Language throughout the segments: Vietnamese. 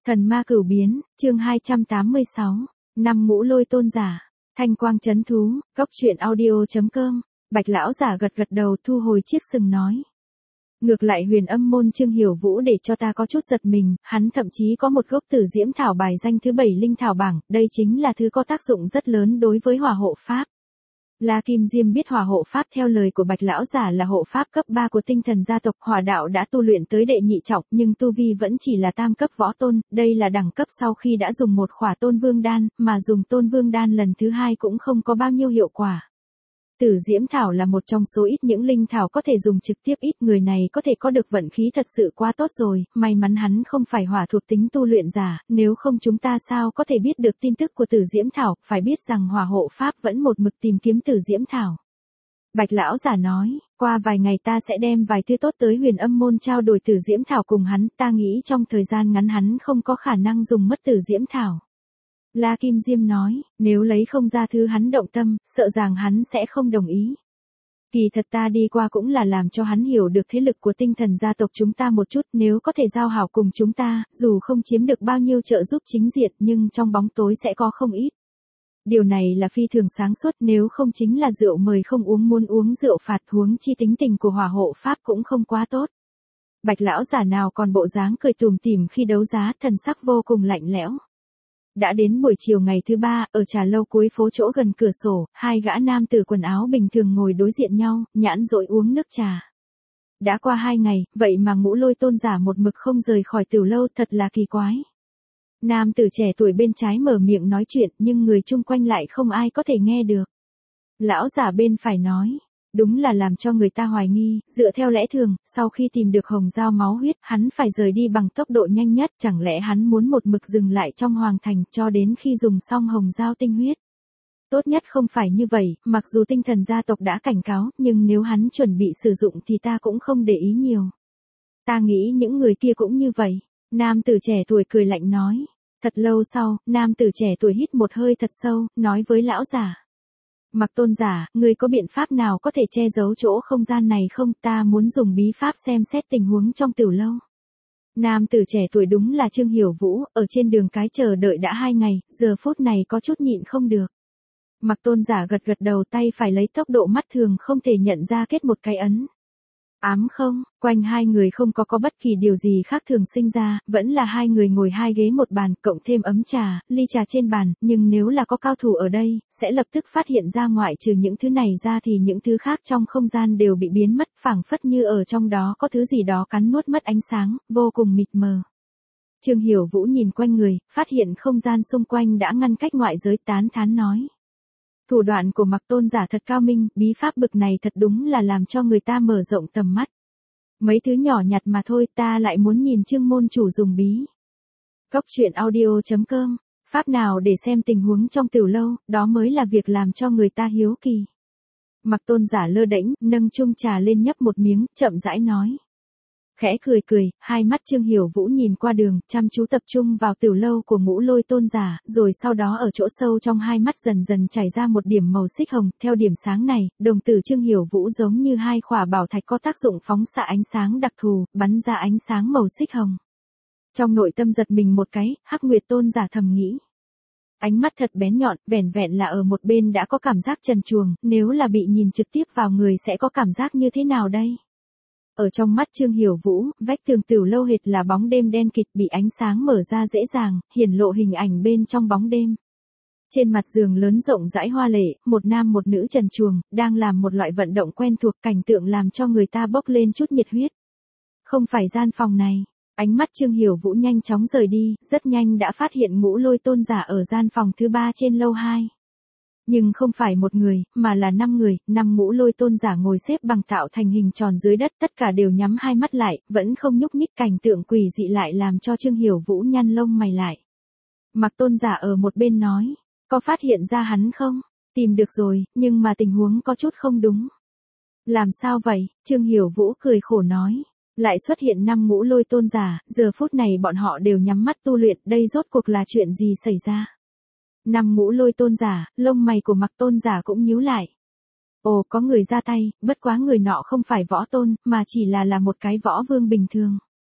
Thần ma cửu biến, chương 286, năm ngũ lôi tôn giả, thanh quang chấn thú, góc truyện audio.com, Bạch lão giả gật gật đầu thu hồi chiếc sừng nói. Ngược lại Huyền Âm môn Trương Hiểu Vũ để cho ta có chút giật mình, hắn thậm chí có một gốc tử diễm thảo bài danh thứ 7 linh thảo bảng, đây chính là thứ có tác dụng rất lớn đối với hỏa hộ pháp. La Kim Diêm biết hỏa hộ pháp theo lời của Bạch lão giả là hộ pháp cấp 3 của tinh thần gia tộc, hỏa đạo đã tu luyện tới đệ nhị trọng, nhưng tu vi vẫn chỉ là tam cấp võ tôn, đây là đẳng cấp sau khi đã dùng một khỏa tôn vương đan, mà dùng tôn vương đan lần thứ hai cũng không có bao nhiêu hiệu quả. Tử diễm thảo là một trong số ít những linh thảo có thể dùng trực tiếp, ít người này có thể có được vận khí thật sự quá tốt rồi, may mắn hắn không phải hỏa thuộc tính tu luyện giả, nếu không chúng ta sao có thể biết được tin tức của tử diễm thảo, phải biết rằng hỏa hộ pháp vẫn một mực tìm kiếm tử diễm thảo. Bạch lão giả nói, qua vài ngày ta sẽ đem vài thứ tốt tới Huyền Âm môn trao đổi tử diễm thảo cùng hắn, ta nghĩ trong thời gian ngắn hắn không có khả năng dùng mất tử diễm thảo. La Kim Diêm nói, nếu lấy không ra thứ hắn động tâm, sợ rằng hắn sẽ không đồng ý. Kỳ thật ta đi qua cũng là làm cho hắn hiểu được thế lực của tinh thần gia tộc chúng ta một chút, nếu có thể giao hảo cùng chúng ta, dù không chiếm được bao nhiêu trợ giúp chính diện nhưng trong bóng tối sẽ có không ít. Điều này là phi thường sáng suốt, nếu không chính là rượu mời không uống muốn uống rượu phạt, huống chi tính tình của hỏa hộ pháp cũng không quá tốt. Bạch lão giả nào còn bộ dáng cười tủm tỉm khi đấu giá, thần sắc vô cùng lạnh lẽo. Đã đến buổi chiều ngày thứ ba, ở trà lâu cuối phố chỗ gần cửa sổ, hai gã nam tử quần áo bình thường ngồi đối diện nhau, nhãn dỗi uống nước trà. Đã qua 2 ngày, vậy mà ngũ lôi tôn giả một mực không rời khỏi tiểu lâu, thật là kỳ quái. Nam tử trẻ tuổi bên trái mở miệng nói chuyện, nhưng người chung quanh lại không ai có thể nghe được. Lão giả bên phải nói, đúng là làm cho người ta hoài nghi, dựa theo lẽ thường, sau khi tìm được hồng dao máu huyết, hắn phải rời đi bằng tốc độ nhanh nhất, chẳng lẽ hắn muốn một mực dừng lại trong hoàng thành cho đến khi dùng xong hồng dao tinh huyết. Tốt nhất không phải như vậy, mặc dù tinh thần gia tộc đã cảnh cáo, nhưng nếu hắn chuẩn bị sử dụng thì ta cũng không để ý nhiều. Ta nghĩ những người kia cũng như vậy. Nam tử trẻ tuổi cười lạnh nói. Thật lâu sau, nam tử trẻ tuổi hít một hơi thật sâu, nói với lão giả. Mặc tôn giả, ngươi có biện pháp nào có thể che giấu chỗ không gian này không? Ta muốn dùng bí pháp xem xét tình huống trong tiểu lâu. Nam tử trẻ tuổi đúng là Trương Hiểu Vũ, ở trên đường cái chờ đợi đã 2 ngày, giờ phút này có chút nhịn không được. Mặc tôn giả gật gật đầu, tay phải lấy tốc độ mắt thường không thể nhận ra kết một cái ấn. Ám không, quanh hai người không có bất kỳ điều gì khác thường sinh ra, vẫn là hai người ngồi hai ghế một bàn, cộng thêm ấm trà, ly trà trên bàn, nhưng nếu là có cao thủ ở đây, sẽ lập tức phát hiện ra ngoại trừ những thứ này ra thì những thứ khác trong không gian đều bị biến mất, phảng phất như ở trong đó có thứ gì đó cắn nuốt mất ánh sáng, vô cùng mịt mờ. Trương Hiểu Vũ nhìn quanh người, phát hiện không gian xung quanh đã ngăn cách ngoại giới, tán thán nói. Thủ đoạn của Mặc tôn giả thật cao minh, bí pháp bực này thật đúng là làm cho người ta mở rộng tầm mắt. Mấy thứ nhỏ nhặt mà thôi, ta lại muốn nhìn Trương môn chủ dùng bí. Góc truyện audio.com, pháp nào để xem tình huống trong tiểu lâu, đó mới là việc làm cho người ta hiếu kỳ. Mặc tôn giả lơ đễnh, nâng chung trà lên nhấp một miếng, chậm rãi nói. Khẽ cười cười, hai mắt Trương Hiểu Vũ nhìn qua đường, chăm chú tập trung vào tiểu lâu của ngũ lôi tôn giả, rồi sau đó ở chỗ sâu trong hai mắt dần dần chảy ra một điểm màu xích hồng, theo điểm sáng này, đồng tử Trương Hiểu Vũ giống như hai khỏa bảo thạch có tác dụng phóng xạ ánh sáng đặc thù, bắn ra ánh sáng màu xích hồng. Trong nội tâm giật mình một cái, Hắc Nguyệt tôn giả thầm nghĩ. Ánh mắt thật bén nhọn, vẻn vẹn là ở một bên đã có cảm giác trần truồng, nếu là bị nhìn trực tiếp vào người sẽ có cảm giác như thế nào đây? Ở trong mắt Trương Hiểu Vũ, vách tường tiểu lâu hệt là bóng đêm đen kịt bị ánh sáng mở ra dễ dàng, hiển lộ hình ảnh bên trong bóng đêm. Trên mặt giường lớn rộng rãi hoa lệ, một nam một nữ trần truồng, đang làm một loại vận động quen thuộc, cảnh tượng làm cho người ta bốc lên chút nhiệt huyết. Không phải gian phòng này. Ánh mắt Trương Hiểu Vũ nhanh chóng rời đi, rất nhanh đã phát hiện ngũ lôi tôn giả ở gian phòng thứ 3 trên lâu 2. Nhưng không phải một người, mà là 5 người, 5 ngũ lôi tôn giả ngồi xếp bằng tạo thành hình tròn dưới đất, tất cả đều nhắm hai mắt lại, vẫn không nhúc nhích, cảnh tượng quỷ dị lại làm cho Trương Hiểu Vũ nhăn lông mày lại. Mặc tôn giả ở một bên nói, có phát hiện ra hắn không? Tìm được rồi, nhưng mà tình huống có chút không đúng. Làm sao vậy? Trương Hiểu Vũ cười khổ nói. Lại xuất hiện 5 ngũ lôi tôn giả, giờ phút này bọn họ đều nhắm mắt tu luyện, đây rốt cuộc là chuyện gì xảy ra? 5 ngũ lôi tôn giả, lông mày của Mặc tôn giả cũng nhíu lại. Ồ, có người ra tay, bất quá người nọ không phải võ tôn, mà chỉ là một cái võ vương bình thường.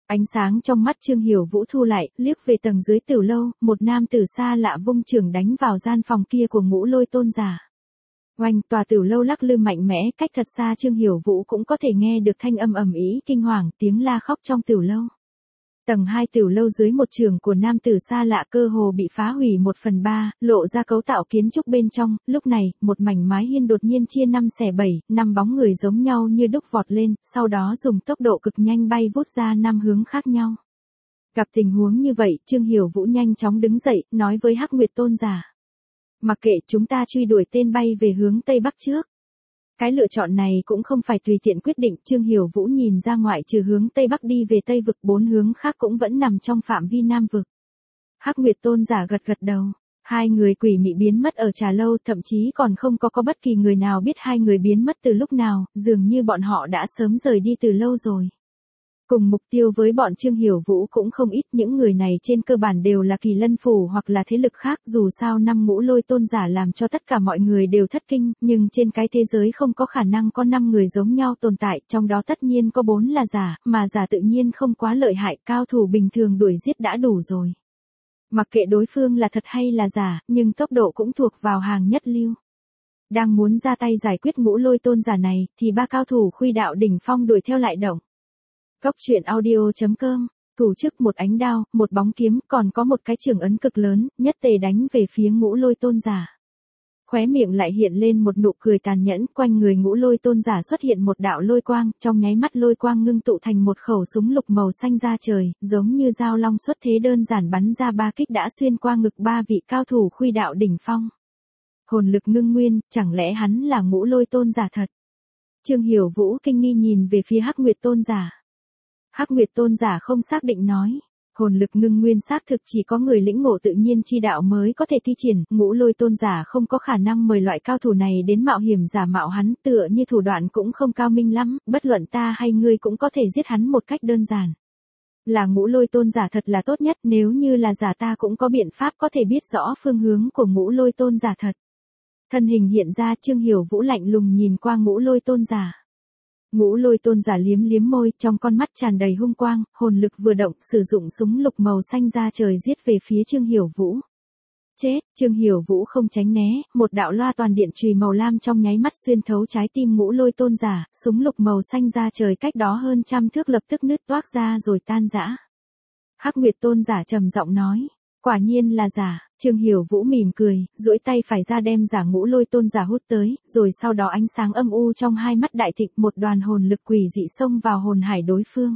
Ánh sáng trong mắt Trương Hiểu Vũ thu lại, liếc về tầng dưới tiểu lâu, một nam tử xa lạ vung chưởng đánh vào gian phòng kia của Ngũ Lôi tôn giả. Oanh, tòa tiểu lâu lắc lư mạnh mẽ, cách thật xa Trương Hiểu Vũ cũng có thể nghe được thanh âm ầm ĩ kinh hoàng, tiếng la khóc trong tiểu lâu. Tầng 2 tiểu lâu dưới một trường của nam tử xa lạ cơ hồ bị phá hủy 1/3, lộ ra cấu tạo kiến trúc bên trong, lúc này, một mảnh mái hiên đột nhiên chia 5/7, 5 bóng người giống nhau như đúc vọt lên, sau đó dùng tốc độ cực nhanh bay vút ra 5 hướng khác nhau. Gặp tình huống như vậy, Trương Hiểu Vũ nhanh chóng đứng dậy, nói với Hắc Nguyệt tôn giả. Mặc kệ, chúng ta truy đuổi tên bay về hướng Tây Bắc trước. Cái lựa chọn này cũng không phải tùy tiện quyết định, Trương Hiểu Vũ nhìn ra ngoại trừ hướng Tây Bắc đi về Tây vực, 4 hướng khác cũng vẫn nằm trong phạm vi Nam vực. Hắc Nguyệt tôn giả gật gật đầu. Hai người quỷ mị biến mất ở trà lâu, thậm chí còn không có bất kỳ người nào biết hai người biến mất từ lúc nào, dường như bọn họ đã sớm rời đi từ lâu rồi. Cùng mục tiêu với bọn Trương Hiểu Vũ cũng không ít, những người này trên cơ bản đều là Kỳ Lân Phủ hoặc là thế lực khác, dù sao năm Ngũ Lôi tôn giả làm cho tất cả mọi người đều thất kinh, nhưng trên cái thế giới không có khả năng có 5 người giống nhau tồn tại, trong đó tất nhiên có 4 là giả, mà giả tự nhiên không quá lợi hại, cao thủ bình thường đuổi giết đã đủ rồi. Mặc kệ đối phương là thật hay là giả, nhưng tốc độ cũng thuộc vào hàng nhất lưu. Đang muốn ra tay giải quyết Ngũ Lôi tôn giả này, thì 3 cao thủ Khuy Đạo đỉnh phong đuổi theo lại động. Góc truyện audio.com, thủ chức một ánh đao, một bóng kiếm, còn có một cái chưởng ấn cực lớn, nhất tề đánh về phía Ngũ Lôi tôn giả. Khóe miệng lại hiện lên một nụ cười tàn nhẫn, quanh người Ngũ Lôi tôn giả xuất hiện một đạo lôi quang, trong nháy mắt lôi quang ngưng tụ thành một khẩu súng lục màu xanh ra trời, giống như dao long xuất thế đơn giản bắn ra 3 kích đã xuyên qua ngực 3 vị cao thủ Khuy Đạo đỉnh phong. Hồn lực ngưng nguyên, chẳng lẽ hắn là Ngũ Lôi tôn giả thật? Trương Hiểu Vũ kinh nghi nhìn về phía Hắc Nguyệt tôn giả. Hắc Nguyệt tôn giả không xác định nói, hồn lực ngưng nguyên xác thực chỉ có người lĩnh ngộ tự nhiên chi đạo mới có thể thi triển, Ngũ Lôi tôn giả không có khả năng mời loại cao thủ này đến mạo hiểm giả mạo hắn, tựa như thủ đoạn cũng không cao minh lắm, bất luận ta hay ngươi cũng có thể giết hắn một cách đơn giản. Là Ngũ Lôi tôn giả thật là tốt nhất, nếu như là giả ta cũng có biện pháp có thể biết rõ phương hướng của Ngũ Lôi tôn giả thật. Thân hình hiện ra, Trương Hiểu Vũ lạnh lùng nhìn qua Ngũ Lôi tôn giả. Ngũ Lôi tôn giả liếm liếm môi, trong con mắt tràn đầy hung quang, hồn lực vừa động, sử dụng súng lục màu xanh ra trời giết về phía Trương Hiểu Vũ. Chết, Trương Hiểu Vũ không tránh né, một đạo loa toàn điện chùy màu lam trong nháy mắt xuyên thấu trái tim Ngũ Lôi tôn giả, súng lục màu xanh ra trời cách đó hơn 100 thước lập tức nứt toác ra rồi tan rã. Hắc Nguyệt tôn giả trầm giọng nói, quả nhiên là giả. Trương Hiểu Vũ mỉm cười, duỗi tay phải ra đem giả Ngũ Lôi tôn giả hút tới, rồi sau đó ánh sáng âm u trong hai mắt đại thịnh, một đoàn hồn lực quỷ dị xông vào hồn hải đối phương.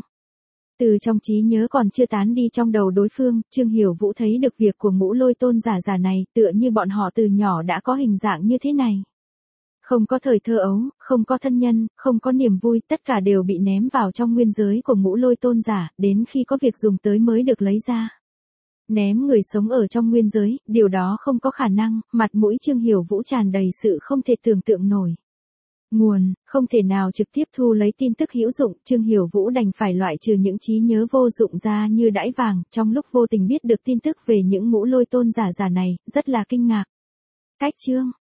Từ trong trí nhớ còn chưa tán đi trong đầu đối phương, Trương Hiểu Vũ thấy được việc của Ngũ Lôi tôn giả này, tựa như bọn họ từ nhỏ đã có hình dạng như thế này. Không có thời thơ ấu, không có thân nhân, không có niềm vui, tất cả đều bị ném vào trong nguyên giới của Ngũ Lôi tôn giả, đến khi có việc dùng tới mới được lấy ra. Ném người sống ở trong nguyên giới, điều đó không có khả năng, mặt mũi Trương Hiểu Vũ tràn đầy sự không thể tưởng tượng nổi. Nguồn, không thể nào trực tiếp thu lấy tin tức hữu dụng, Trương Hiểu Vũ đành phải loại trừ những trí nhớ vô dụng ra như đãi vàng, trong lúc vô tình biết được tin tức về những Ngũ Lôi tôn giả này, rất là kinh ngạc. Cách chương